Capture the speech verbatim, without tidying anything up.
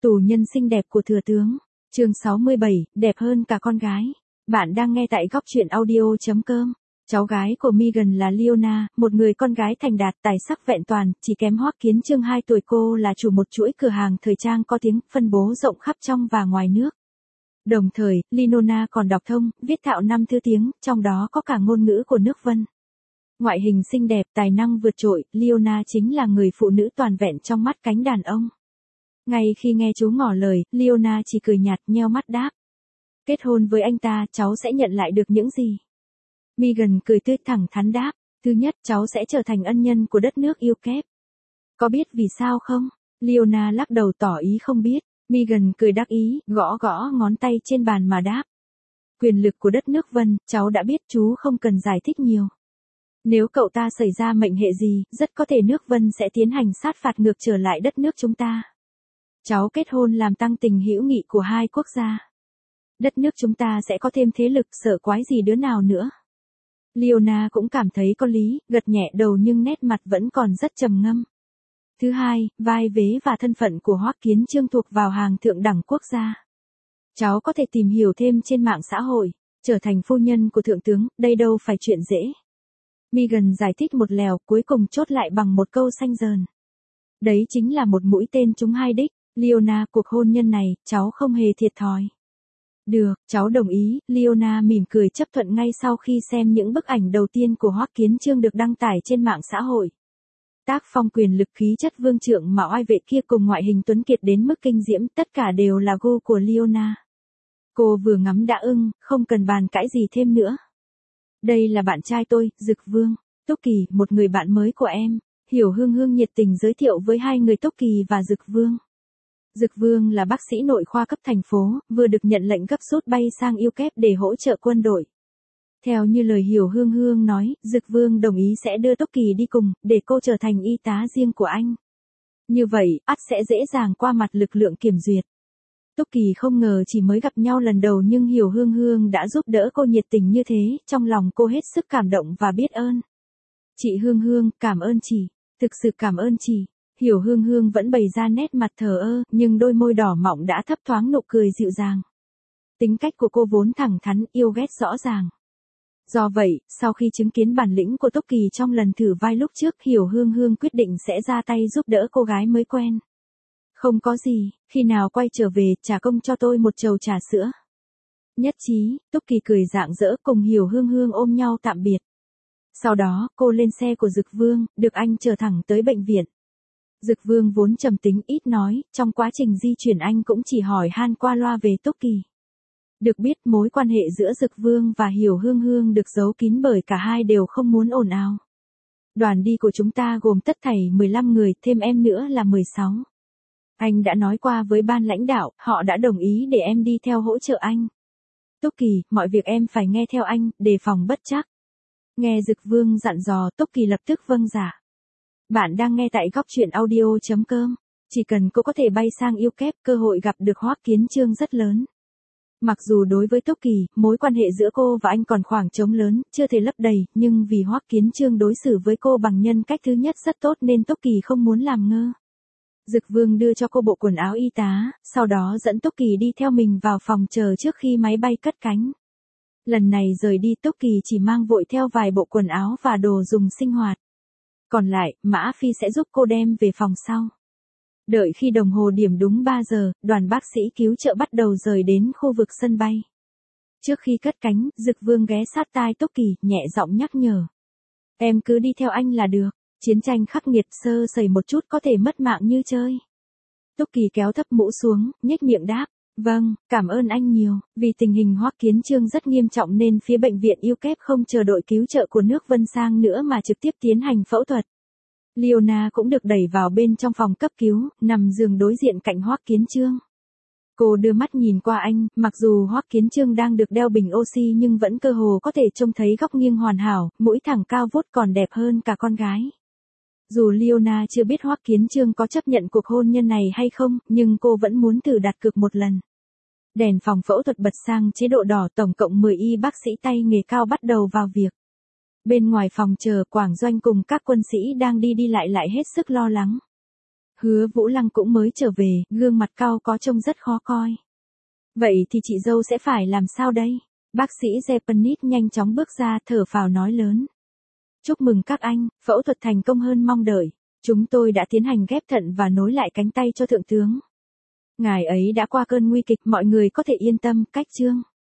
Tù nhân xinh đẹp của thừa tướng. Chương sáu mươi bảy, đẹp hơn cả con gái. Bạn đang nghe tại góc truyện audio chấm com. Cháu gái của Meghan là Leona, một người con gái thành đạt, tài sắc vẹn toàn, chỉ kém Hoắc Kiến Chương hai tuổi. Cô là chủ một chuỗi cửa hàng thời trang có tiếng, phân bố rộng khắp trong và ngoài nước. Đồng thời, Leona còn đọc thông, viết thạo năm thứ tiếng, trong đó có cả ngôn ngữ của nước Vân. Ngoại hình xinh đẹp, tài năng vượt trội, Leona chính là người phụ nữ toàn vẹn trong mắt cánh đàn ông. Ngay khi nghe chú ngỏ lời, Leona chỉ cười nhạt, nheo mắt đáp. Kết hôn với anh ta, cháu sẽ nhận lại được những gì? Meghan cười tươi thẳng thắn đáp. Thứ nhất, cháu sẽ trở thành ân nhân của đất nước yêu kép. Có biết vì sao không? Leona lắc đầu tỏ ý không biết. Meghan cười đắc ý, gõ gõ ngón tay trên bàn mà đáp. Quyền lực của đất nước Vân, cháu đã biết, chú không cần giải thích nhiều. Nếu cậu ta xảy ra mệnh hệ gì, rất có thể nước Vân sẽ tiến hành sát phạt ngược trở lại đất nước chúng ta. Cháu kết hôn làm tăng tình hữu nghị của hai quốc gia. Đất nước chúng ta sẽ có thêm thế lực, sợ quái gì đứa nào nữa. Leona cũng cảm thấy có lý, gật nhẹ đầu nhưng nét mặt vẫn còn rất trầm ngâm. Thứ hai, vai vế và thân phận của Hoắc Kiến Chương thuộc vào hàng thượng đẳng quốc gia. Cháu có thể tìm hiểu thêm trên mạng xã hội, trở thành phu nhân của thượng tướng, đây đâu phải chuyện dễ. Meghan giải thích một lèo, cuối cùng chốt lại bằng một câu xanh dờn. Đấy chính là một mũi tên trúng hai đích. Leona, cuộc hôn nhân này, cháu không hề thiệt thòi. Được, cháu đồng ý. Leona mỉm cười chấp thuận ngay sau khi xem những bức ảnh đầu tiên của Hoắc Kiến Chương được đăng tải trên mạng xã hội. Tác phong, quyền lực, khí chất vương trượng mà oai vệ kia cùng ngoại hình tuấn kiệt đến mức kinh diễm, tất cả đều là gu của Leona. Cô vừa ngắm đã ưng, không cần bàn cãi gì thêm nữa. Đây là bạn trai tôi, Dực Vương. Túc Kỳ, một người bạn mới của em. Hiểu Hương Hương nhiệt tình giới thiệu với hai người Túc Kỳ và Dực Vương. Dực Vương là bác sĩ nội khoa cấp thành phố, vừa được nhận lệnh gấp rút bay sang yêu kép để hỗ trợ quân đội. Theo như lời Hiểu Hương Hương nói, Dực Vương đồng ý sẽ đưa Túc Kỳ đi cùng, để cô trở thành y tá riêng của anh. Như vậy, ắt sẽ dễ dàng qua mặt lực lượng kiểm duyệt. Túc Kỳ không ngờ chỉ mới gặp nhau lần đầu nhưng Hiểu Hương Hương đã giúp đỡ cô nhiệt tình như thế, trong lòng cô hết sức cảm động và biết ơn. Chị Hương Hương, cảm ơn chị, thực sự cảm ơn chị. Hiểu Hương Hương vẫn bày ra nét mặt thờ ơ, nhưng đôi môi đỏ mọng đã thấp thoáng nụ cười dịu dàng. Tính cách của cô vốn thẳng thắn, yêu ghét rõ ràng. Do vậy, sau khi chứng kiến bản lĩnh của Túc Kỳ trong lần thử vai lúc trước, Hiểu Hương Hương quyết định sẽ ra tay giúp đỡ cô gái mới quen. Không có gì, khi nào quay trở về, trả công cho tôi một chầu trà sữa. Nhất trí, Túc Kỳ cười rạng rỡ cùng Hiểu Hương Hương ôm nhau tạm biệt. Sau đó, cô lên xe của Dực Vương, được anh chở thẳng tới bệnh viện. Dực Vương vốn trầm tính ít nói, trong quá trình di chuyển anh cũng chỉ hỏi han qua loa về Túc Kỳ. Được biết mối quan hệ giữa Dực Vương và Hiểu Hương Hương được giấu kín bởi cả hai đều không muốn ồn ào. Đoàn đi của chúng ta gồm tất thảy mười lăm người, thêm em nữa là mười sáu. Anh đã nói qua với ban lãnh đạo, họ đã đồng ý để em đi theo hỗ trợ anh. Túc Kỳ, mọi việc em phải nghe theo anh, đề phòng bất trắc. Nghe Dực Vương dặn dò, Túc Kỳ lập tức vâng dạ. Bạn đang nghe tại góc truyện audio chấm com. Chỉ cần cô có thể bay sang yêu kép, cơ hội gặp được Hoắc Kiến Chương rất lớn. Mặc dù đối với Túc Kỳ, mối quan hệ giữa cô và anh còn khoảng trống lớn, chưa thể lấp đầy, nhưng vì Hoắc Kiến Chương đối xử với cô bằng nhân cách thứ nhất rất tốt nên Túc Kỳ không muốn làm ngơ. Dực Vương đưa cho cô bộ quần áo y tá, sau đó dẫn Túc Kỳ đi theo mình vào phòng chờ trước khi máy bay cất cánh. Lần này rời đi Túc Kỳ chỉ mang vội theo vài bộ quần áo và đồ dùng sinh hoạt. Còn lại, Mã Phi sẽ giúp cô đem về phòng sau. Đợi khi đồng hồ điểm đúng ba giờ, đoàn bác sĩ cứu trợ bắt đầu rời đến khu vực sân bay. Trước khi cất cánh, Dực Vương ghé sát tai Túc Kỳ, nhẹ giọng nhắc nhở. Em cứ đi theo anh là được, chiến tranh khắc nghiệt, sơ sẩy một chút có thể mất mạng như chơi. Túc Kỳ kéo thấp mũ xuống, nhếch miệng đáp. Vâng, cảm ơn anh nhiều, vì tình hình Hoắc Kiến Chương rất nghiêm trọng nên phía bệnh viện yêu kép không chờ đội cứu trợ của nước Vân sang nữa mà trực tiếp tiến hành phẫu thuật. Leona cũng được đẩy vào bên trong phòng cấp cứu, nằm giường đối diện cạnh Hoắc Kiến Chương. Cô đưa mắt nhìn qua anh, mặc dù Hoắc Kiến Chương đang được đeo bình oxy nhưng vẫn cơ hồ có thể trông thấy góc nghiêng hoàn hảo, mũi thẳng cao vút còn đẹp hơn cả con gái. Dù Leona chưa biết Hoắc Kiến Chương có chấp nhận cuộc hôn nhân này hay không, nhưng cô vẫn muốn thử đặt cược một lần. Đèn phòng phẫu thuật bật sang chế độ đỏ, tổng cộng mười y bác sĩ tay nghề cao bắt đầu vào việc. Bên ngoài phòng chờ, Quảng Doanh cùng các quân sĩ đang đi đi lại lại hết sức lo lắng. Hứa Vũ Lăng cũng mới trở về, gương mặt cau có trông rất khó coi. Vậy thì chị dâu sẽ phải làm sao đây? Bác sĩ Japanese nhanh chóng bước ra thở phào nói lớn. Chúc mừng các anh, phẫu thuật thành công hơn mong đợi. Chúng tôi đã tiến hành ghép thận và nối lại cánh tay cho thượng tướng. Ngài ấy đã qua cơn nguy kịch, mọi người có thể yên tâm, cách chương.